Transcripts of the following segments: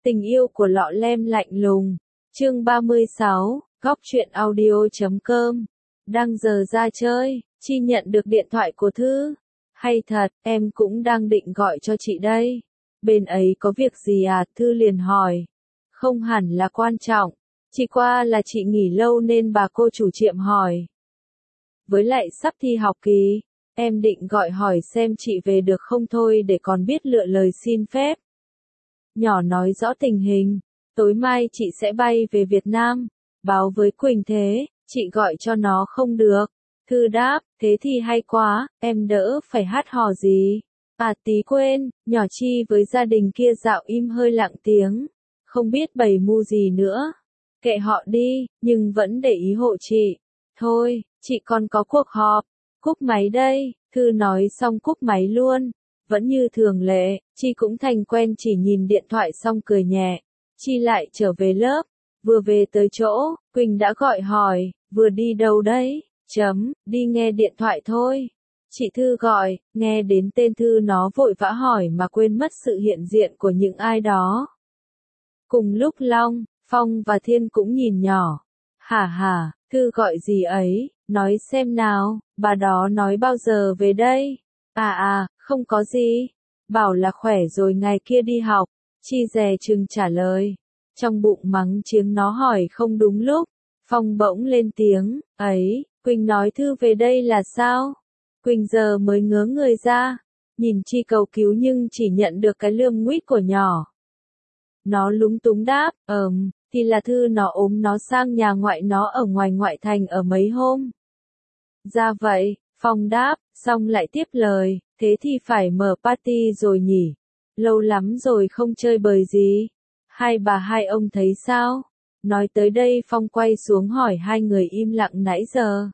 Tình yêu của lọ lem lạnh lùng. Chương 36, góc truyện audio.com. Đang giờ ra chơi, Chi nhận được điện thoại của Thư. Hay thật, em cũng đang định gọi cho chị đây. Bên ấy có việc gì à? Thư liền hỏi. Không hẳn là quan trọng, chỉ qua là chị nghỉ lâu nên bà cô chủ nhiệm hỏi. Với lại sắp thi học kỳ, em định gọi hỏi xem chị về được không thôi để còn biết lựa lời xin phép. Nhỏ nói rõ tình hình, tối mai chị sẽ bay về Việt Nam, báo với Quỳnh thế, chị gọi cho nó không được. Thư đáp, thế thì hay quá, em đỡ phải hát hò gì. À tí quên, nhỏ Chi với gia đình kia dạo im hơi lặng tiếng, không biết bày mưu gì nữa. Kệ họ đi, nhưng vẫn để ý hộ chị. Thôi, chị còn có cuộc họp, cúp máy đây. Thư nói xong cúp máy luôn. Vẫn như thường lệ, Chi cũng thành quen chỉ nhìn điện thoại xong cười nhẹ. Chi lại trở về lớp, vừa về tới chỗ, Quỳnh đã gọi hỏi, vừa đi đâu đấy? Đi nghe điện thoại thôi. Chị Thư gọi, nghe đến tên Thư nó vội vã hỏi mà quên mất sự hiện diện của những ai đó. Cùng lúc Long, Phong và Thiên cũng nhìn nhỏ. Hả, Thư gọi gì ấy, nói xem nào, bà đó nói bao giờ về đây? Không có gì. Bảo là khỏe rồi ngày kia đi học. Chi dè chừng trả lời. Trong bụng mắng chiếng nó hỏi không đúng lúc. Phong bỗng lên tiếng, ấy, Quỳnh nói Thư về đây là sao? Quỳnh giờ mới ngớ người ra. Nhìn Chi cầu cứu nhưng chỉ nhận được cái lườm nguýt của nhỏ. Nó lúng túng đáp, thì là Thư nó ốm nó sang nhà ngoại nó ở ngoài ngoại thành ở mấy hôm. Ra vậy, Phong đáp, xong lại tiếp lời, thế thì phải mở party rồi nhỉ? Lâu lắm rồi không chơi bời gì. Hai bà hai ông thấy sao? Nói tới đây Phong quay xuống hỏi hai người im lặng nãy giờ.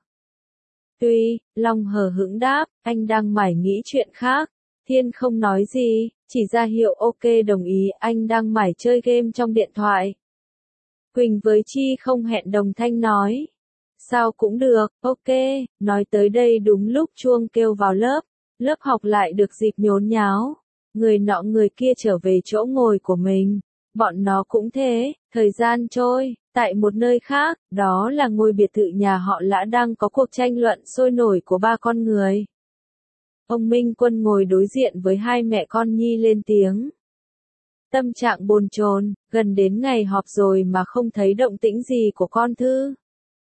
Tuy, Long hờ hững đáp, anh đang mải nghĩ chuyện khác. Thiên không nói gì, chỉ ra hiệu ok đồng ý anh đang mải chơi game trong điện thoại. Quỳnh với Chi không hẹn đồng thanh nói. Sao cũng được, ok, nói tới đây đúng lúc chuông kêu vào lớp. Lớp học lại được dịp nhốn nháo. Người nọ người kia trở về chỗ ngồi của mình. Bọn nó cũng thế, thời gian trôi, tại một nơi khác, đó là ngôi biệt thự nhà họ Lã đang có cuộc tranh luận sôi nổi của ba con người. Ông Minh Quân ngồi đối diện với hai mẹ con Nhi lên tiếng. Tâm trạng bồn chồn, gần đến ngày họp rồi mà không thấy động tĩnh gì của con Thư.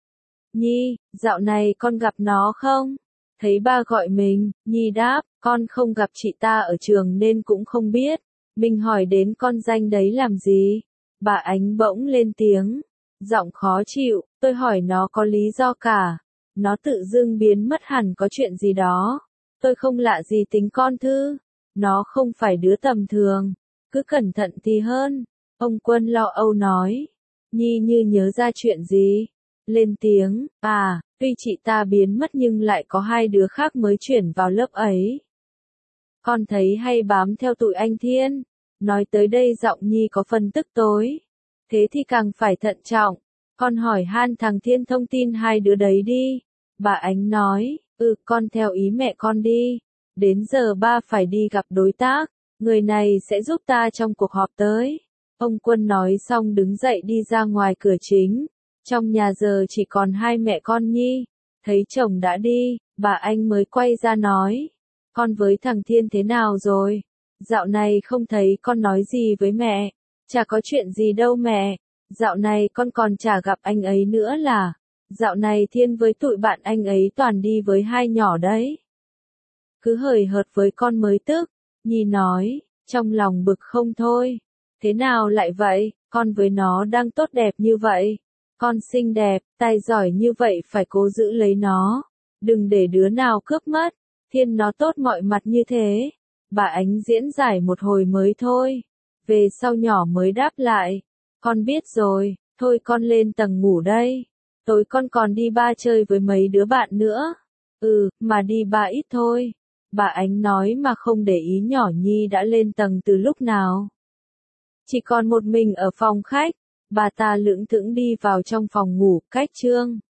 Nhi, dạo này con gặp nó không? Thấy ba gọi mình, Nhi đáp, con không gặp chị ta ở trường nên cũng không biết. Mình hỏi đến con danh đấy làm gì? Bà Ánh bỗng lên tiếng, giọng khó chịu, tôi hỏi nó có lý do cả. Nó tự dưng biến mất hẳn có chuyện gì đó. Tôi không lạ gì tính con Thư. Nó không phải đứa tầm thường. Cứ cẩn thận thì hơn. Ông Quân lo âu nói. Nhi như nhớ ra chuyện gì? Lên tiếng, tuy chị ta biến mất nhưng lại có hai đứa khác mới chuyển vào lớp ấy. Con thấy hay bám theo tụi anh Thiên. Nói tới đây giọng Nhi có phần tức tối. Thế thì càng phải thận trọng. Con hỏi han thằng Thiên thông tin hai đứa đấy đi. Bà Ánh nói, con theo ý mẹ con đi. Đến giờ ba phải đi gặp đối tác. Người này sẽ giúp ta trong cuộc họp tới. Ông Quân nói xong đứng dậy đi ra ngoài cửa chính. Trong nhà giờ chỉ còn hai mẹ con Nhi. Thấy chồng đã đi, bà Anh mới quay ra nói. Con với thằng Thiên thế nào rồi? Dạo này không thấy con nói gì với mẹ. Chả có chuyện gì đâu mẹ. Dạo này con còn chả gặp anh ấy nữa là. Dạo này Thiên với tụi bạn anh ấy toàn đi với hai nhỏ đấy. Cứ hời hợt với con mới tức. Nhi nói, trong lòng bực không thôi. Thế nào lại vậy, con với nó đang tốt đẹp như vậy. Con xinh đẹp, tài giỏi như vậy phải cố giữ lấy nó. Đừng để đứa nào cướp mất. Thiên nó tốt mọi mặt như thế. Bà Ánh diễn giải một hồi mới thôi. Về sau nhỏ mới đáp lại. Con biết rồi, thôi con lên tầng ngủ đây. Tối con còn đi bar chơi với mấy đứa bạn nữa. Mà đi bar ít thôi. Bà Ánh nói mà không để ý nhỏ Nhi đã lên tầng từ lúc nào. Chỉ còn một mình ở phòng khách. Bà ta lững thững đi vào trong phòng ngủ, cách Trương.